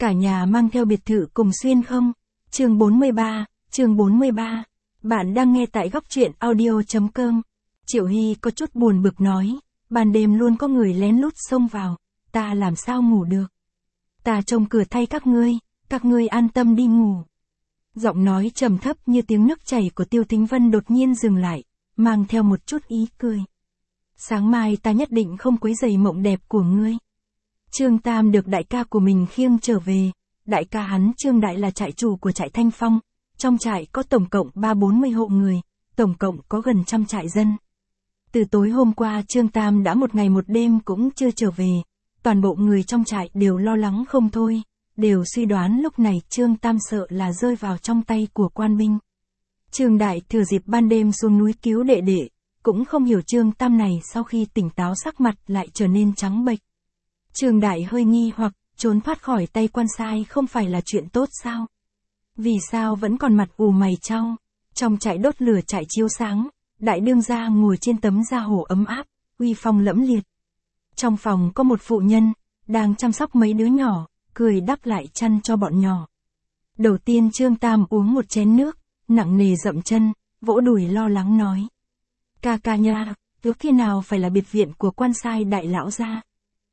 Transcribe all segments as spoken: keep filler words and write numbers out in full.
cả nhà mang theo biệt thự cùng xuyên không? Chương bốn mươi ba, chương bốn mươi ba. Bạn đang nghe tại góc truyện audio chấm com. Triệu Hy có chút buồn bực nói, ban đêm luôn có người lén lút xông vào, ta làm sao ngủ được. Ta trông cửa thay các ngươi, các ngươi an tâm đi ngủ. Giọng nói trầm thấp như tiếng nước chảy của Tiêu Thính Vân đột nhiên dừng lại, mang theo một chút ý cười. Sáng mai ta nhất định không quấy rầy mộng đẹp của ngươi. Trương Tam được đại ca của mình khiêng trở về, đại ca hắn Trương Đại là trại chủ của trại Thanh Phong, trong trại có tổng cộng ba bốn mươi hộ người, tổng cộng có gần trăm trại dân. Từ tối hôm qua Trương Tam đã một ngày một đêm cũng chưa trở về, toàn bộ người trong trại đều lo lắng không thôi, đều suy đoán lúc này Trương Tam sợ là rơi vào trong tay của quan binh. Trương Đại thừa dịp ban đêm xuống núi cứu đệ đệ, cũng không hiểu Trương Tam này sau khi tỉnh táo sắc mặt lại trở nên trắng bệch. Trương Đại hơi nghi hoặc, trốn thoát khỏi tay quan sai không phải là chuyện tốt sao? Vì sao vẫn còn mặt ù mày chau? Trong trại đốt lửa trại chiếu sáng, đại đương gia ngồi trên tấm da hổ ấm áp, uy phong lẫm liệt. Trong phòng có một phụ nhân, đang chăm sóc mấy đứa nhỏ, cười đắp lại chăn cho bọn nhỏ. Đầu tiên Trương Tam uống một chén nước, nặng nề dậm chân, vỗ đùi lo lắng nói. Ca ca nha, cứ khi nào phải là biệt viện của quan sai đại lão gia?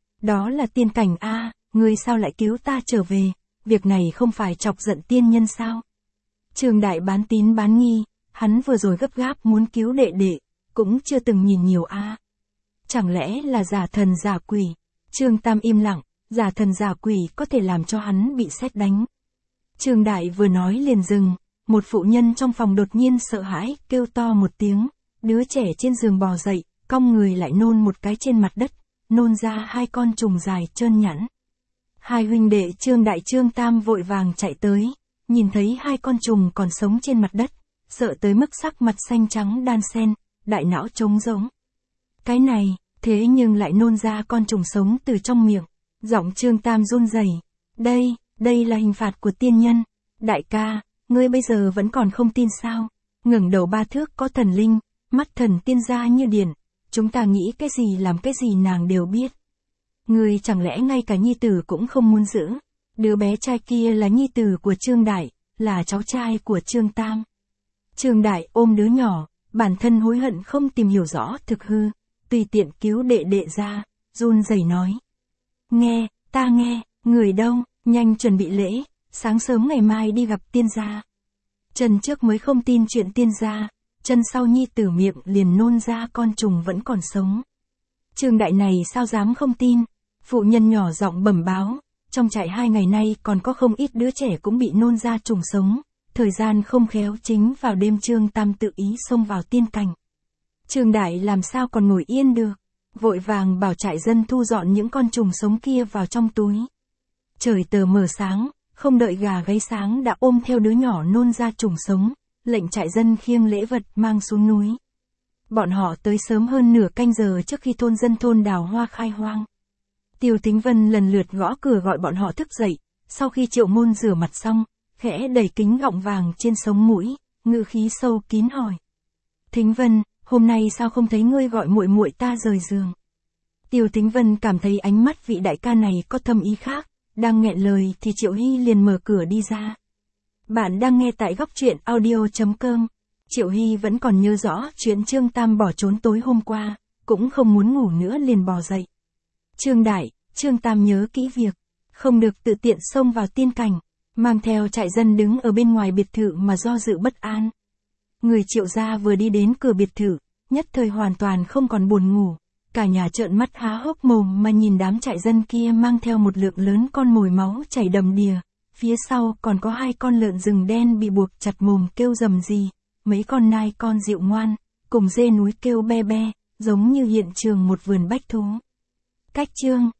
Đó là tiên cảnh a, ngươi sao lại cứu ta trở về, việc này không phải chọc giận tiên nhân sao? Trương Đại bán tín bán nghi, hắn vừa rồi gấp gáp muốn cứu đệ đệ, cũng chưa từng nhìn nhiều a. Chẳng lẽ là giả thần giả quỷ? Trương Tam im lặng, giả thần giả quỷ có thể làm cho hắn bị sét đánh. Trương Đại vừa nói liền dừng, một phụ nhân trong phòng đột nhiên sợ hãi, kêu to một tiếng, đứa trẻ trên giường bò dậy, cong người lại nôn một cái trên mặt đất, nôn ra hai con trùng dài trơn nhẵn. Hai huynh đệ Trương Đại Trương Tam vội vàng chạy tới, nhìn thấy hai con trùng còn sống trên mặt đất, sợ tới mức sắc mặt xanh trắng đan xen, đại não trống rỗng. Cái này, thế nhưng lại nôn ra con trùng sống từ trong miệng, giọng Trương Tam run rẩy. Đây, đây là hình phạt của tiên nhân. Đại ca, ngươi bây giờ vẫn còn không tin sao? Ngẩng đầu ba thước có thần linh, mắt thần tiên gia như điện, chúng ta nghĩ cái gì làm cái gì nàng đều biết. Ngươi chẳng lẽ ngay cả nhi tử cũng không muốn giữ? Đứa bé trai kia là nhi tử của Trương Đại, là cháu trai của Trương Tam. Trương Đại ôm đứa nhỏ, bản thân hối hận không tìm hiểu rõ thực hư, tùy tiện cứu đệ đệ ra, run rẩy nói. Nghe, ta nghe, người đâu, nhanh chuẩn bị lễ, sáng sớm ngày mai đi gặp tiên gia. Chân trước mới không tin chuyện tiên gia, chân sau nhi tử miệng liền nôn ra con trùng vẫn còn sống. Trương Đại này sao dám không tin? Phụ nhân nhỏ giọng bẩm báo, trong trại hai ngày nay còn có không ít đứa trẻ cũng bị nôn ra trùng sống, thời gian không khéo chính vào đêm Trương Tam tự ý xông vào tiên cảnh. Trương Đại làm sao còn ngồi yên được, vội vàng bảo trại dân thu dọn những con trùng sống kia vào trong túi. Trời tờ mờ sáng, không đợi gà gáy sáng đã ôm theo đứa nhỏ nôn ra trùng sống, lệnh trại dân khiêng lễ vật mang xuống núi. Bọn họ tới sớm hơn nửa canh giờ trước khi thôn dân thôn Đào Hoa khai hoang. Tiêu Thính Vân lần lượt gõ cửa gọi bọn họ thức dậy, sau khi Triệu Môn rửa mặt xong, khẽ đẩy kính gọng vàng trên sống mũi, ngữ khí sâu kín hỏi. Thính Vân, hôm nay sao không thấy ngươi gọi muội muội ta rời giường? Tiêu Thính Vân cảm thấy ánh mắt vị đại ca này có thâm ý khác, đang nghẹn lời thì Triệu Hy liền mở cửa đi ra. Bạn đang nghe tại góc truyện audio chấm com. Triệu Hy vẫn còn nhớ rõ chuyện Trương Tam bỏ trốn tối hôm qua, cũng không muốn ngủ nữa liền bò dậy. Trương Đại, Trương Tam nhớ kỹ việc, không được tự tiện xông vào tiên cảnh, mang theo trại dân đứng ở bên ngoài biệt thự mà do dự bất an. Người Triệu gia vừa đi đến cửa biệt thự, nhất thời hoàn toàn không còn buồn ngủ, cả nhà trợn mắt há hốc mồm mà nhìn đám trại dân kia mang theo một lượng lớn con mồi máu chảy đầm đìa, phía sau còn có hai con lợn rừng đen bị buộc chặt mồm kêu rầm rì, mấy con nai con dịu ngoan, cùng dê núi kêu be be, giống như hiện trường một vườn bách thú. Cách chương